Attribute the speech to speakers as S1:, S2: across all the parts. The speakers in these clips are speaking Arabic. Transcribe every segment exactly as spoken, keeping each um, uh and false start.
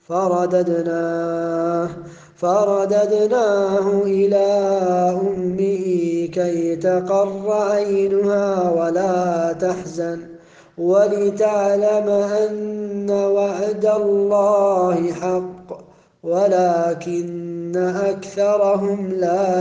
S1: فرددناه فرددناه إلى أمه كي تقر عينها ولا تحزن ولتعلم أن وعد الله حق ولكن أكثرهم لا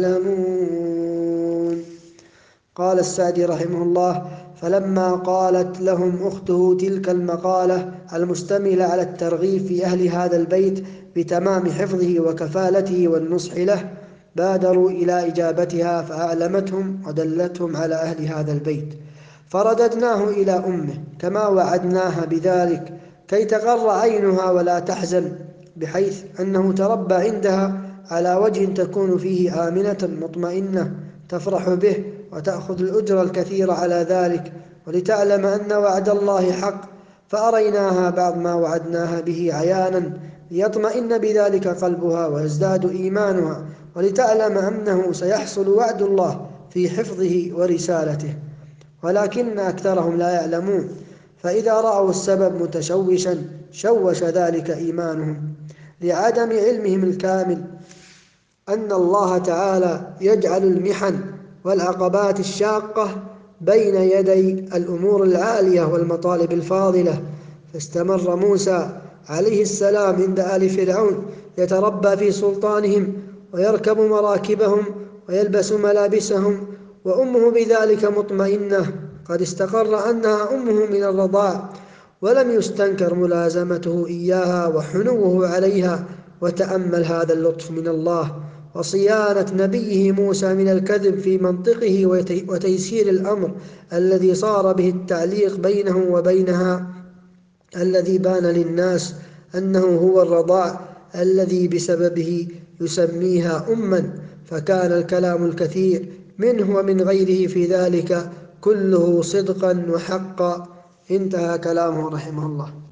S1: يعلمون. قال السعدي رحمه الله: فلما قالت لهم أخته تلك المقالة المشتملة على الترغيب في أهل هذا البيت بتمام حفظه وكفالته والنصح له، بادروا إلى إجابتها فأعلمتهم ودلتهم على أهل هذا البيت. فرددناه إلى أمه كما وعدناها بذلك كي تقر عينها ولا تحزن، بحيث أنه تربى عندها على وجه تكون فيه آمنة مطمئنة تفرح به وتأخذ الأجر الكثير على ذلك، ولتعلم أن وعد الله حق، فأريناها بعض ما وعدناها به عيانا ليطمئن بذلك قلبها ويزداد إيمانها، ولتعلم أنه سيحصل وعد الله في حفظه ورسالته، ولكن أكثرهم لا يعلمون، فإذا رأوا السبب متشوشا شوش ذلك إيمانهم لعدم علمهم الكامل أن الله تعالى يجعل المحن والعقبات الشاقة بين يدي الأمور العالية والمطالب الفاضلة. فاستمر موسى عليه السلام عند آل فرعون يتربى في سلطانهم ويركب مراكبهم ويلبس ملابسهم، وأمه بذلك مطمئنة قد استقر أنها أمه من الرضاع، ولم يستنكر ملازمته إياها وحنوه عليها. وتأمل هذا اللطف من الله وصيانة نبيه موسى من الكذب في منطقه وتيسير الأمر الذي صار به التعليق بينه وبينها، الذي بان للناس أنه هو الرضاع الذي بسببه يسميها أما، فكان الكلام الكثير منه ومن غيره في ذلك كله صدقا وحقا. انتهى كلامه رحمه الله.